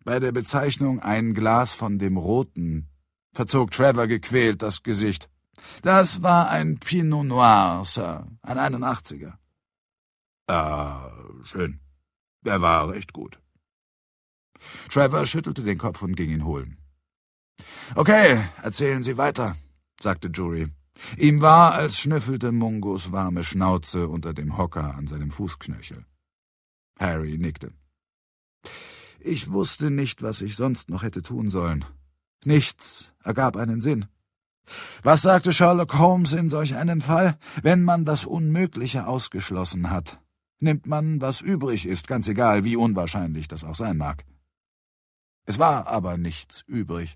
Bei der Bezeichnung »ein Glas von dem Roten« verzog Trevor gequält das Gesicht. »Das war ein Pinot Noir, Sir, ein 81er.« »Ah, schön. Der war recht gut.« Trevor schüttelte den Kopf und ging ihn holen. »Okay, erzählen Sie weiter«, sagte Jury. Ihm war, als schnüffelte Mungos warme Schnauze unter dem Hocker an seinem Fußknöchel. Harry nickte. »Ich wusste nicht, was ich sonst noch hätte tun sollen. Nichts ergab einen Sinn. Was sagte Sherlock Holmes in solch einem Fall? Wenn man das Unmögliche ausgeschlossen hat, nimmt man, was übrig ist, ganz egal, wie unwahrscheinlich das auch sein mag. Es war aber nichts übrig.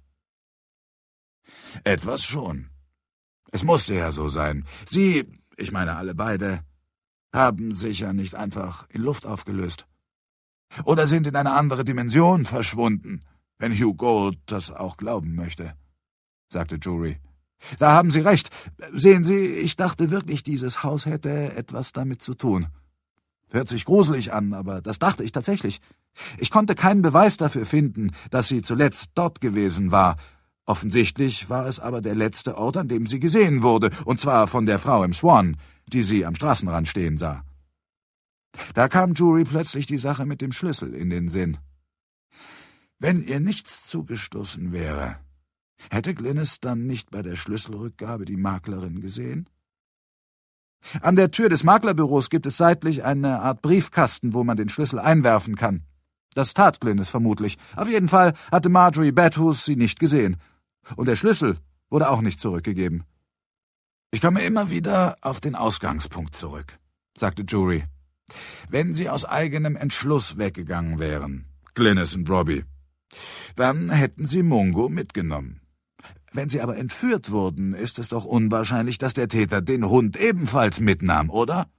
Etwas schon. Es musste ja so sein. Sie, ich meine alle beide, haben sich ja nicht einfach in Luft aufgelöst. Oder sind in eine andere Dimension verschwunden, wenn Hugh Gold das auch glauben möchte«, sagte Jury. »Da haben Sie recht. Sehen Sie, ich dachte wirklich, dieses Haus hätte etwas damit zu tun. Hört sich gruselig an, aber das dachte ich tatsächlich. Ich konnte keinen Beweis dafür finden, dass sie zuletzt dort gewesen war. Offensichtlich war es aber der letzte Ort, an dem sie gesehen wurde, und zwar von der Frau im Swan, die sie am Straßenrand stehen sah.« Da kam Jury plötzlich die Sache mit dem Schlüssel in den Sinn. Wenn ihr nichts zugestoßen wäre, hätte Glynis dann nicht bei der Schlüsselrückgabe die Maklerin gesehen? An der Tür des Maklerbüros gibt es seitlich eine Art Briefkasten, wo man den Schlüssel einwerfen kann. Das tat Glynis vermutlich. Auf jeden Fall hatte Marjorie Bathurst sie nicht gesehen. Und der Schlüssel wurde auch nicht zurückgegeben. »Ich komme immer wieder auf den Ausgangspunkt zurück«, sagte Jury. »Wenn sie aus eigenem Entschluss weggegangen wären, Glynis und Robbie, dann hätten sie Mungo mitgenommen. Wenn sie aber entführt wurden, ist es doch unwahrscheinlich, dass der Täter den Hund ebenfalls mitnahm, oder?«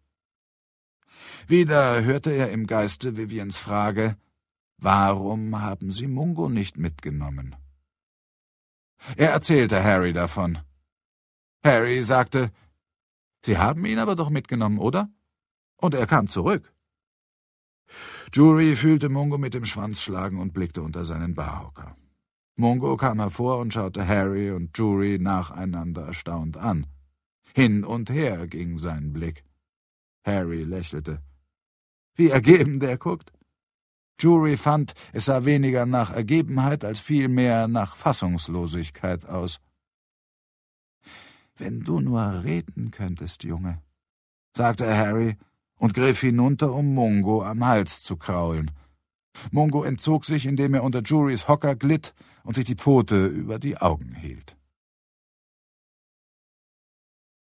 Wieder hörte er im Geiste Vivians Frage, »Warum haben Sie Mungo nicht mitgenommen?« Er erzählte Harry davon. Harry sagte, »Sie haben ihn aber doch mitgenommen, oder? Und er kam zurück.« Jury fühlte Mungo mit dem Schwanz schlagen und blickte unter seinen Barhocker. Mungo kam hervor und schaute Harry und Jury nacheinander erstaunt an. Hin und her ging sein Blick. Harry lächelte. »Wie ergeben der guckt?« Jury fand, es sah weniger nach Ergebenheit als vielmehr nach Fassungslosigkeit aus. »Wenn du nur reden könntest, Junge«, sagte Harry und griff hinunter, um Mungo am Hals zu kraulen. Mungo entzog sich, indem er unter Jurys Hocker glitt und sich die Pfote über die Augen hielt.